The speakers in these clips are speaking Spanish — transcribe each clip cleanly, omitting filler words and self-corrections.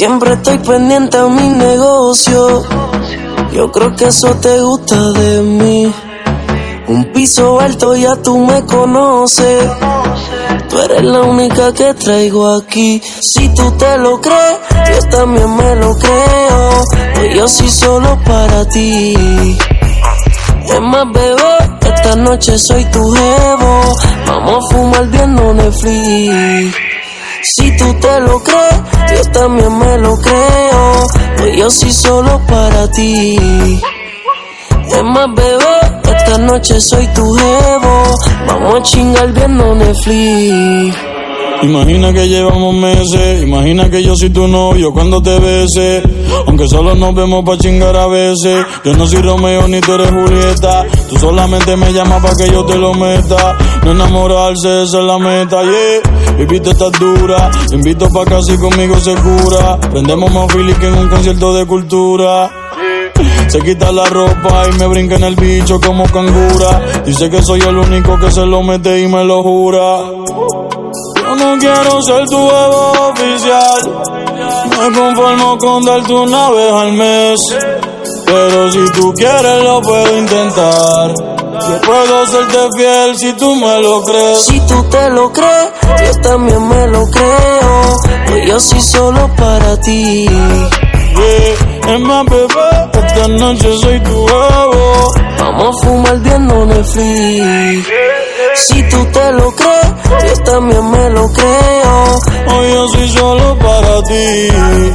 Siempre estoy pendiente a mi negocio. Yo creo que eso te gusta de mí. Un piso alto, ya tú me conoces. Tú eres la única que traigo aquí. Si tú te lo crees, yo también me lo creo. Pues yo sí solo para ti. Es más, bebé, esta noche soy tu jevo. Vamos a fumar viendo Netflix. Si tú te lo crees, yo también me lo creo. Pues yo sí solo para ti. Es más, bebé, esta noche soy tu jevo. Vamos a chingar viendo Netflix. Imagina que llevamos meses, imagina que yo soy tu novio cuando te bese. Aunque solo nos vemos pa' chingar a veces. Yo no soy Romeo ni tú eres Julieta. Tú solamente me llamas pa' que yo te lo meta. No enamorarse, esa es la meta, yeah. Baby, tú estás dura, te invito pa' casa y conmigo se cura. Prendemos más fili que en un concierto de cultura. Se quita la ropa y me brinca en el bicho como cangura. Dice que soy el único que se lo mete y me lo jura. Yo no quiero ser tu jevo oficial. Me conformo con darte una vez al mes. Pero si tú quieres lo puedo intentar. Yo puedo serte fiel si tú me lo crees. Si tú te lo crees, yo también me lo creo. Pues yo sí solo para ti. Yeah. Es más, bebé, esta noche soy tu jevo. Vamos a fumar viendo Netflix. Si tú te lo crees, yo también me lo creo. Hoy yo soy solo para ti,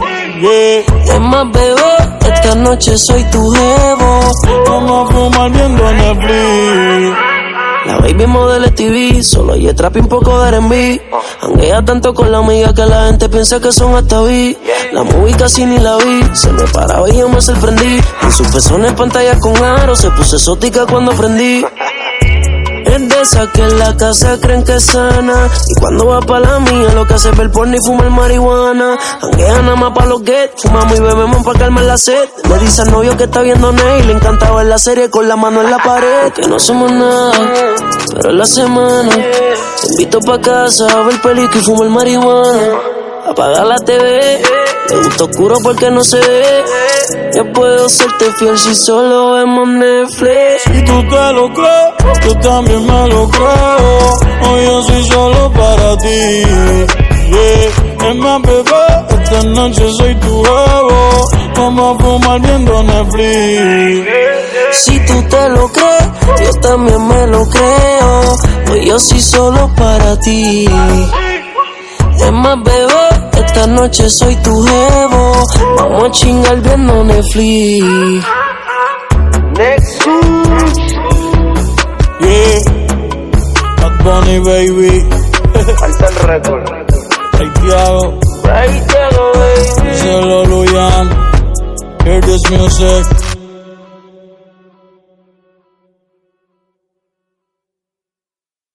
yeah. Es más, bebé, esta noche soy tu jevo. Vamos a fumar viendo Netflix. La baby modelo TV, solo ella trap y un poco de R&B. Hanguea tanto con la amiga que la gente piensa que son hasta vi. La movie casi ni la vi, se me paraba y yo me sorprendí. En sus pezones pantalla con aro, se puso exótica cuando prendí. Es de esas que en la casa creen que es sana. Y cuando va pa' la mía, lo que hace es ver porno y fumar marihuana. Hanguea nada más pa' los get, fumamos y bebemos pa' calmar la sed. Le dice al novio que está viendo Ney, le encanta ver la serie con la mano en la pared. Que no somos nada, pero en la semana te invito pa' casa a ver película y fumar marihuana. Apaga la TV, le gusta oscuro porque no se ve. Yo puedo serte fiel si solo vemos Netflix. Si tú te lo crees, yo también me lo creo. Hoy yo soy solo para ti, yeah. Es más, bebé, esta noche soy tu jevo. Vamos a fumar viendo Netflix. Si tú te lo crees, yo también me lo creo. Pues yo soy solo para ti. Es más, bebé, esta noche soy tu jevo. Vamos a chingar viendo Netflix. Nexus. Yeah. Bad Bunny, baby. Falta el récord. Santiago, Right there, baby. Marcelo Luyan. Hear this music.